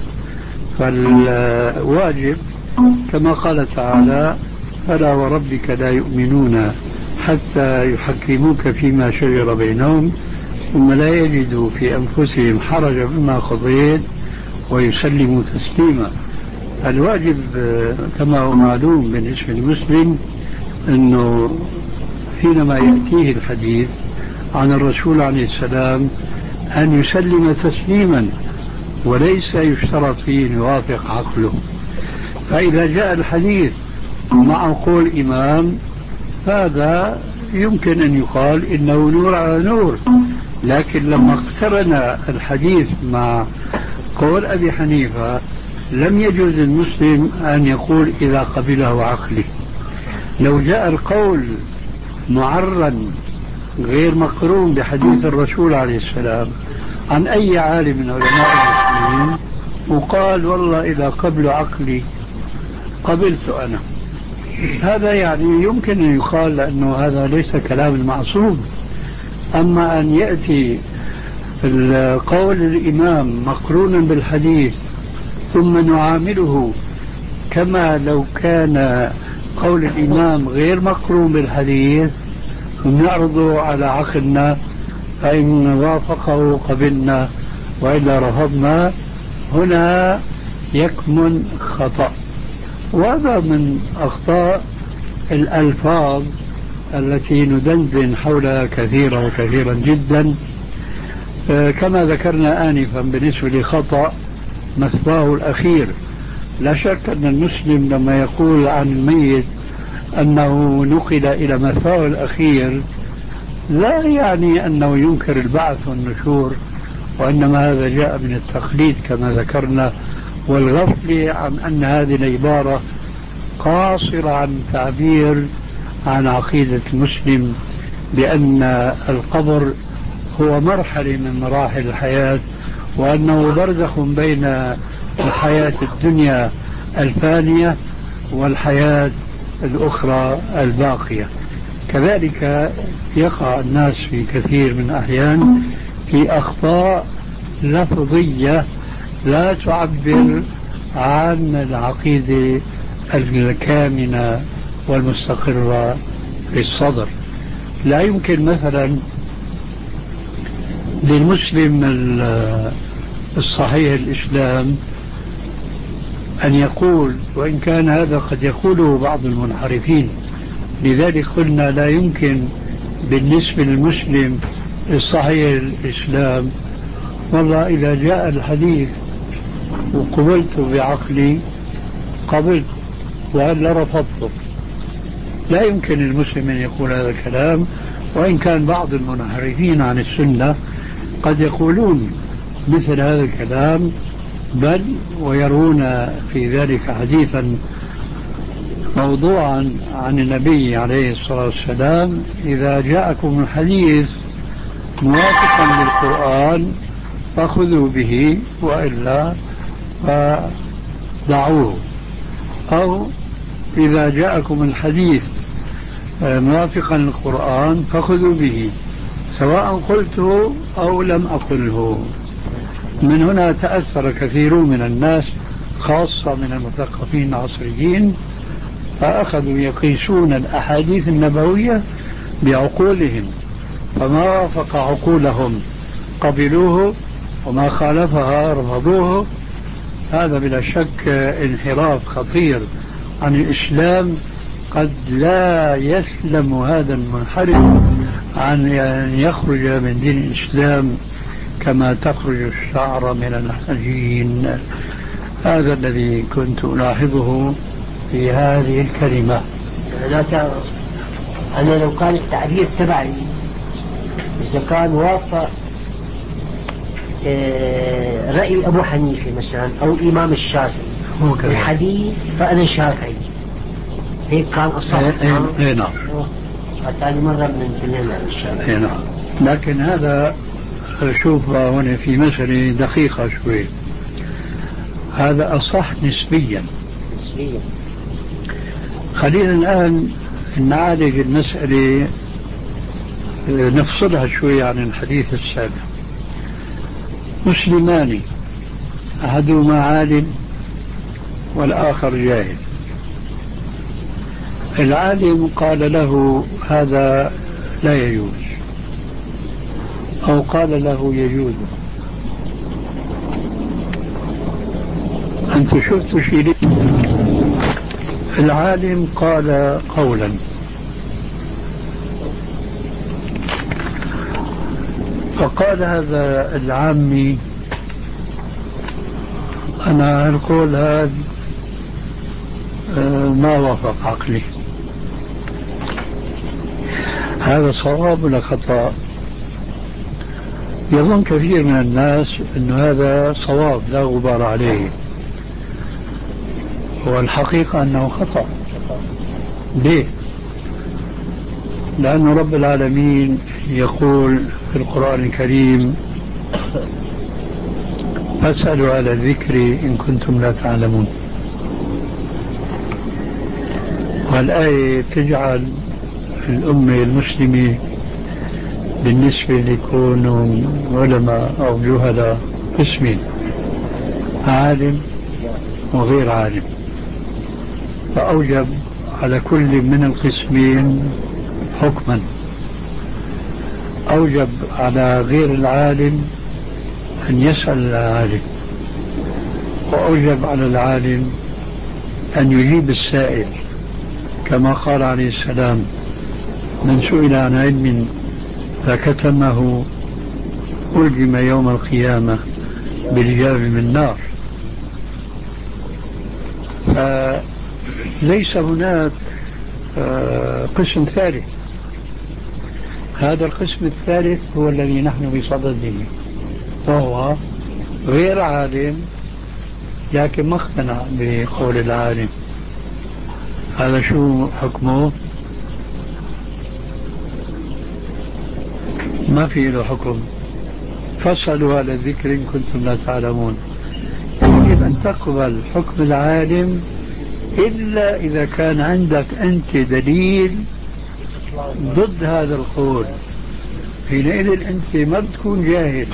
فالواجب كما قال تعالى: فلا وربك لا يؤمنون حتى يحكموك فيما شجر بينهم ثم لا يجدوا في أنفسهم حرجا مما قضيت ويسلموا تسليما. الواجب كما هو معلوم بالنسبة للمسلم أنه حينما يأتيه الحديث عن الرسول عليه السلام أن يسلم تسليما وليس يشترط فيه أن يوافق عقله. فإذا جاء الحديث مع قول إمام هذا يمكن أن يقال إنه نور على نور، لكن لما اقترن الحديث مع قول أبي حنيفة لم يجوز للمسلم أن يقول إذا قبله عقله. لو جاء القول معرا غير مقرون بحديث الرسول عليه السلام عن أي عالم من علماء المسلمين وقال والله إذا قبل عقلي قبلت أنا، هذا يعني يمكن أن يقال لأنه هذا ليس كلام المعصوم. أما أن يأتي القول الإمام مقرونا بالحديث ثم نعامله كما لو كان قول الإمام غير مقرون بالحديث ونعرضه على عقلنا، فإن وافقه قبلنا وإلا رفضنا، هنا يكمن خطأ. وهذا من أخطاء الألفاظ التي ندندن حولها كثيرا وكثيرا جدا. كما ذكرنا آنفا بالنسبة لخطأ مثواه الأخير، لا شك أن المسلم لما يقول عن الميت أنه نقل إلى مثواه الأخير لا يعني أنه ينكر البعث والنشور، وإنما هذا جاء من التقليد كما ذكرنا والغفل عن أن هذه العبارة قاصرة عن تعبير عن عقيدة المسلم بأن القبر هو مرحلة من مراحل الحياة، وأنه برزخ بين الحياة الدنيا الفانية والحياة الأخرى الباقية. كذلك يقع الناس في كثير من الأحيان في أخطاء لفظية لا تعبر عن العقيدة الكامنة والمستقرة في الصدر. لا يمكن مثلا للمسلم الصحيح الإسلام أن يقول، وإن كان هذا قد يقوله بعض المنحرفين، لذلك قلنا لا يمكن بالنسبة للمسلم الصحيح الإسلام والله إذا جاء الحديث وقبلت بعقلي قبلت وإلا رفضته. لا يمكن المسلم أن يقول هذا الكلام، وإن كان بعض المنحرفين عن السنة قد يقولون مثل هذا الكلام، بل ويرون في ذلك حديثا موضوعا عن النبي عليه الصلاة والسلام: إذا جاءكم الحديث موافقا للقرآن فخذوا به وإلا فدعوه، أو إذا جاءكم الحديث موافقا للقرآن فخذوا به سواء قلته أو لم أقله. من هنا تأثر كثير من الناس خاصة من المثقفين العصريين، فأخذوا يقيسون الأحاديث النبوية بعقولهم، فما وافق عقولهم قبلوه وما خالفها رفضوه. هذا بلا شك انحراف خطير عن الإسلام، قد لا يسلم هذا المنحرف عن أن يخرج من دين الإسلام كما تخرج الشعر من العجين. هذا الذي كنت ألاحظه في هذه الكلمة. لا تعرف أنا لو كان التعبير تبعي إذا كان وافق رأي أبو حنيفة مثلا أو الإمام الشافعي الحديث فأنا شافعي، هيك كان أصح. اي نعم، ثاني مرة من كلنا الشافعي. نعم، لكن هذا شوف هنا في مسألة دقيقة شوي، هذا أصح نسبيا. نسبيا. خلينا الآن نعالج المسألة، نفصلها شوي عن الحديث السابق. مسلمان أحدهما عالم والآخر جاهل. العالم قال له هذا لا يجوز، أو قال له يجوز. أنت شفت شيء؟ العالم قال قولا فقال هذا العامي أنا القول هذا ما وافق عقلي. هذا صواب ولا خطأ؟ يظن كثير من الناس أن هذا صواب لا غبار عليه، والحقيقة أنه خطأ. ليه؟ لأن رب العالمين يقول في القرآن الكريم: فاسألوا على الذكر إن كنتم لا تعلمون. والآية تجعل الأمة المسلمة بالنسبة ليكونوا علماء أو جهلاء قسمين: عالم وغير عالم، فأوجب على كل من القسمين حكما. أوجب على غير العالم أن يسأل العالم، وأوجب على العالم أن يجيب السائل، كما قال عليه السلام: من سئل عن علم فكتمه ألجم يوم القيامة بلجام من نار. فليس هناك قسم ثالث. هذا القسم الثالث هو الذي نحن بصدده، وهو غير عالم لكن ما اقتنع بقول العالم. هذا شو حكمه؟ ما في له حكم. فاسألوا على الذكر إن كنتم لا تعلمون. يجب أن تقبل حكم العالم إلا إذا كان عندك أنت دليل ضد هذا القول، حينئذ أنت ما بتكون جاهل،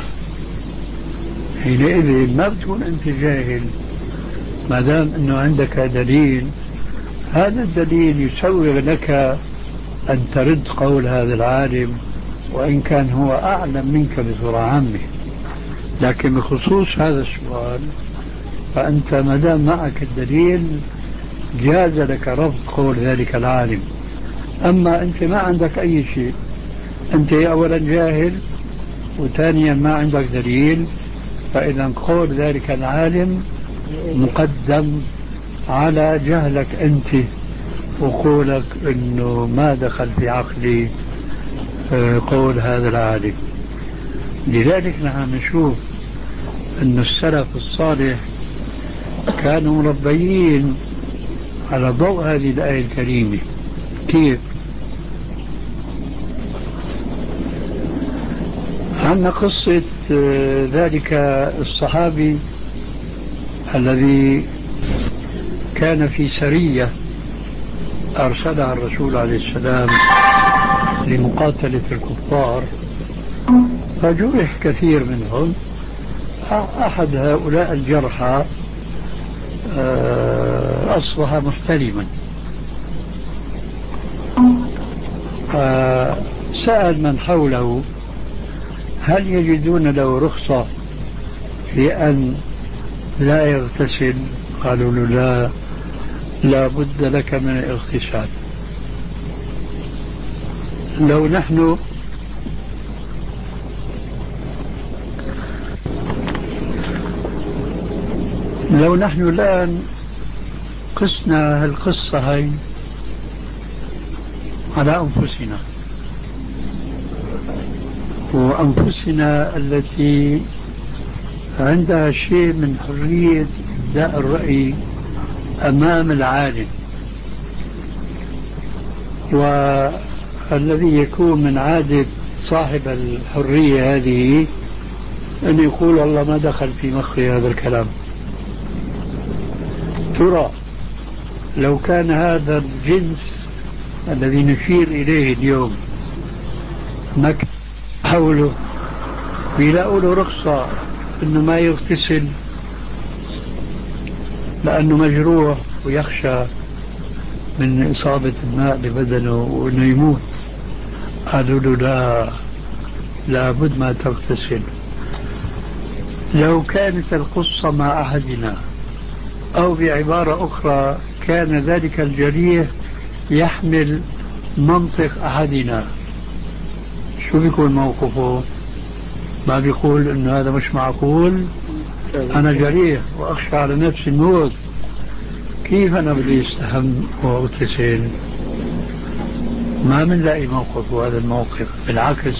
حينئذ ما بتكون أنت جاهل ما دام أنه عندك دليل. هذا الدليل يسوغ لك أن ترد قول هذا العالم وإن كان هو أعلم منك بصورة عامة، لكن بخصوص هذا السؤال فأنت ما دام معك الدليل جاز لك رفض قول ذلك العالم. أما أنت ما عندك أي شيء، أنت أولا جاهل وثانيا ما عندك دليل، فإذا قول ذلك العالم مقدم على جهلك أنت وقولك أنه ما دخل في عقلي قول هذا العالم. لذلك نحن نشوف أن السلف الصالح كانوا مربيين على ضوء هذه الآية الكريمة. كيف؟ عندنا قصة ذلك الصحابي الذي كان في سرية أرسلها الرسول عليه السلام لمقاتلة الكفار، فجرح كثير منهم. أحد هؤلاء الجرحى أصبح محتلما، فسأل من حوله هل يجدون له رخصة في أن لا يغتسل؟ قالوا له لا، لا بد لك من الاغتسال. لو نحن لو نحن الآن قسنا هالقصة هاي على أنفسنا وأنفسنا التي عندها شيء من حرية إبداء الرأي أمام العالم، والذي يكون من عادة صاحب الحرية هذه أن يقول الله ما دخل في مخي هذا الكلام. ترى لو كان هذا الجنس الذي نشير إليه اليوم ما كان حوله بيلاقوا له رخصة إنه ما يغتسل لأنه مجروح ويخشى من إصابة الماء لبدنه وإنه يموت، قالوا له لا، لابد ما تغتسل. لو كانت القصة مع أحدنا أو بعبارة أخرى كان ذلك الجريح يحمل منطق أحدنا، شو بيكون موقفه؟ ما بيقول إنه هذا مش معقول، أنا جريح وأخشى على نفسي الموت، كيف أنا بدي استهم واغتسل؟ ما بنلاقي موقف هذا الموقف، بالعكس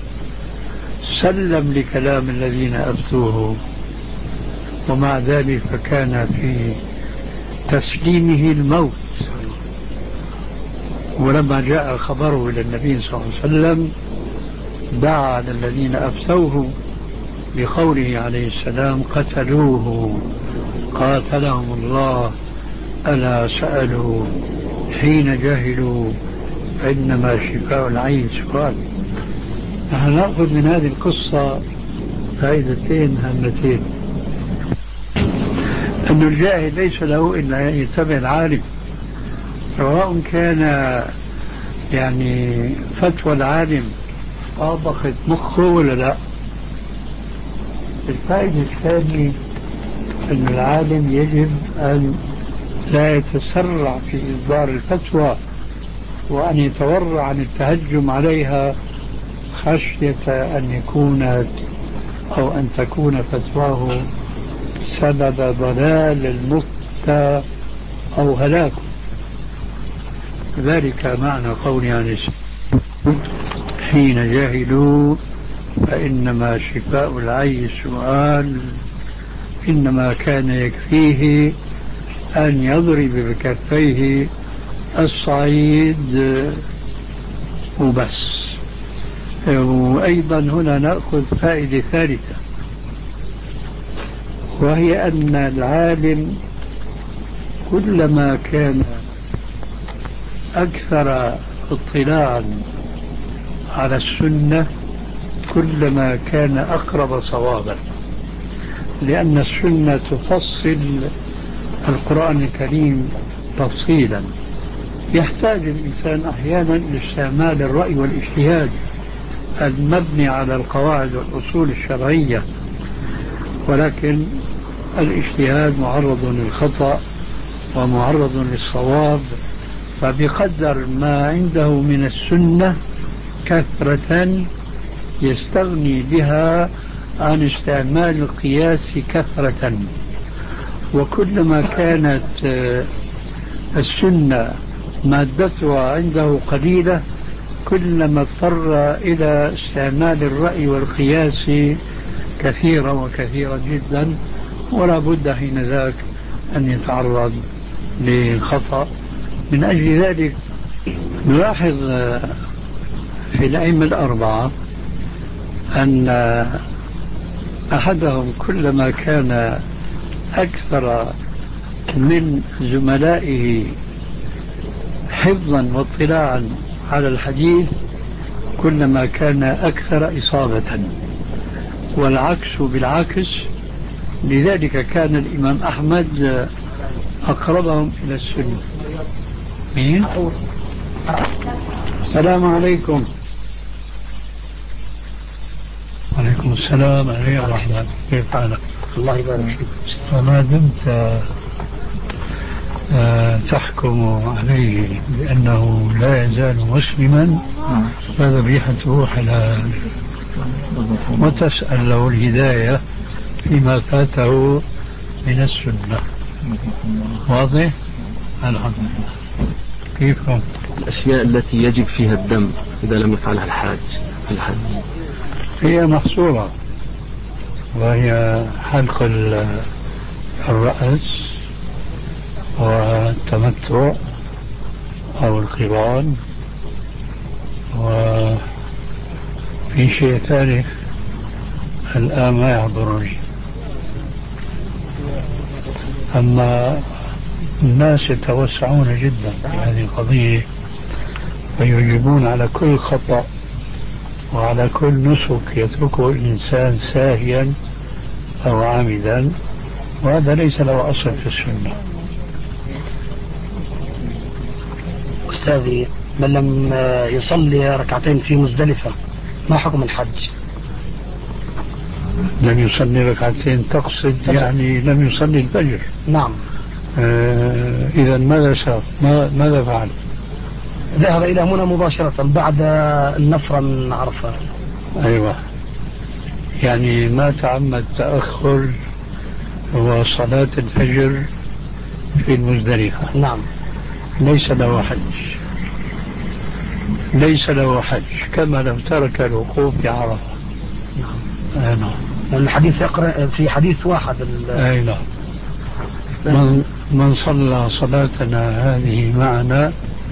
سلم لكلام الذين أفتوه، ومع ذلك فكان في تسليمه الموت. ولما جاء خبره إلى النبي صلى الله عليه وسلم دعا على الذين أفتوه بقوله عليه السلام قتلوه قاتلهم الله، ألا سألوا حين جهلوا فإنما شفاء العين سؤال. نحن نأخذ من هذه القصة فائدتين هامتين: أن الجاهل ليس له إلا أن يتبع العالم، سواء كان يعني فتوى العالم طابقت مخه ولا لا. الفائدة الثانية أن العالم يجب أن لا يتسرع في إصدار الفتوى وأن يتورع عن التهجم عليها خشية أن يكون أو أن تكون فتواه سبب ضلال المفتى أو هلاكه. ذلك معنى قولي عن حين جاهلوا فإنما شفاء العي السؤال، إنما كان يكفيه أن يضرب بكفيه الصعيد وبس. وأيضا هنا نأخذ فائدة ثالثة، وهي أن العالم كلما كان أكثر اطلاعا على السنة كلما كان أقرب صوابا، لأن السنة تفصل القرآن الكريم تفصيلا يحتاج الإنسان أحيانا لاستعمال الرأي والاجتهاد المبني على القواعد والأصول الشرعية، ولكن الاجتهاد معرض للخطأ ومعرض للصواب، فبقدر ما عنده من السنة كثرة يستغني بها عن استعمال القياس كثرة. وكلما كانت السنة مادتها عنده قليلة كلما اضطر إلى استعمال الرأي والقياس كثيرا وكثيرا جدا، ولا بد حين ذاك أن يتعرض لخطأ. من أجل ذلك نلاحظ في الأئمة الأربعة أن أحدهم كلما كان أكثر من زملائه حفظا واطلاعا على الحديث كلما كان أكثر إصابة، والعكس بالعكس. لذلك كان الإمام أحمد أقربهم إلى السنة. مين؟ السلام عليكم. وعليكم السلام ورحمة الله. كيف حالك؟ الله يبارك فيك. فما دمت تحكم عليه بأنه لا يزال مسلما فذبيحته حلال، وتسأل له الهداية فيما فاته من السنة. واضح؟ الحمد لله. كيفهم؟ الأشياء التي يجب فيها الدم إذا لم يفعلها الحاج في الحج هي محصورة، وهي حلق الرأس والتمتع أو القران، وفي شيء ثالث الآن ما يحضرني. أما الناس يتوسعون جدا في هذه القضية ويجيبون على كل خطأ وعلى كل نسك يتركه الإنسان ساهيا أو عامدا، وهذا ليس له أصل في السنة. أستاذي، من لم يصلي ركعتين في مزدلفة ما حكم الحج؟ لم يصلي ركعتين تقصد يعني لم يصلي الفجر؟ نعم. آه إذا ماذا صار؟ ماذا فعل؟ ذهب إلى منى مباشرة بعد النفر من عرفة. أيوة، يعني ما تعمد تأخر وصلاة الفجر في المزدلفة. نعم. ليس له حج، ليس له حج كما لو ترك الوقوف في عرفة. نعم. أي نعم. الحديث يقرأ في حديث واحد. أي نعم. من, من صلى صلاتنا هذه معنا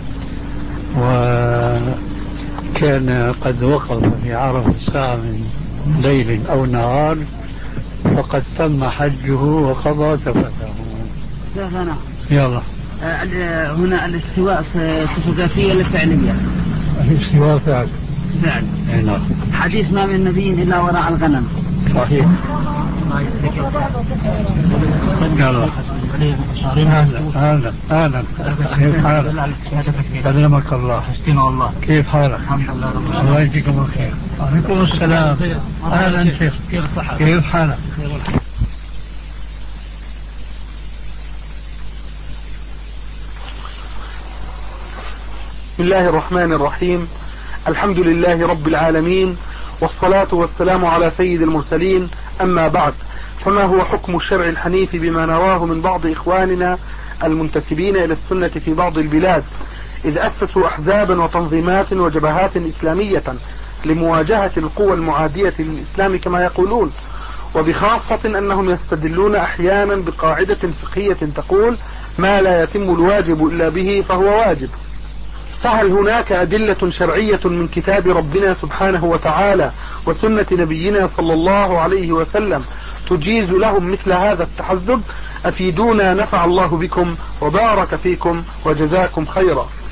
وكان قد وقف في عرفة ساعة من ليل أو نهار فقد تم حجه وقضى تفته. لا يلا. هنا الاستواء صفة ذاتية لفعلية. الاستواء فعل. فعل. نعم. حديث ما من نبي إلا وراء الغنم. صحيح. يلا. أهلا أهلا. كيف حالك؟ سلامك الله. حشتنا والله. كيف حالك؟ الحمد لله رب العالمين. الله يجزيكم الخير. وعليكم السلام. أهلا شيخ. كيف الصحة؟ كيف حالك؟ بسم الله الرحمن الرحيم. الحمد لله رب العالمين، والصلاة والسلام على سيد المرسلين. أما بعد، فما هو حكم الشرع الحنيف بما نراه من بعض إخواننا المنتسبين إلى السنة في بعض البلاد، إذ أسسوا أحزابا وتنظيمات وجبهات إسلامية لمواجهة القوى المعادية للإسلام كما يقولون، وبخاصة أنهم يستدلون أحيانا بقاعدة فقهية تقول ما لا يتم الواجب إلا به فهو واجب. فهل هناك أدلة شرعية من كتاب ربنا سبحانه وتعالى وسنة نبينا صلى الله عليه وسلم تجيز لهم مثل هذا التحزب، أفيدونا نفع الله بكم وبارك فيكم وجزاكم خيرا.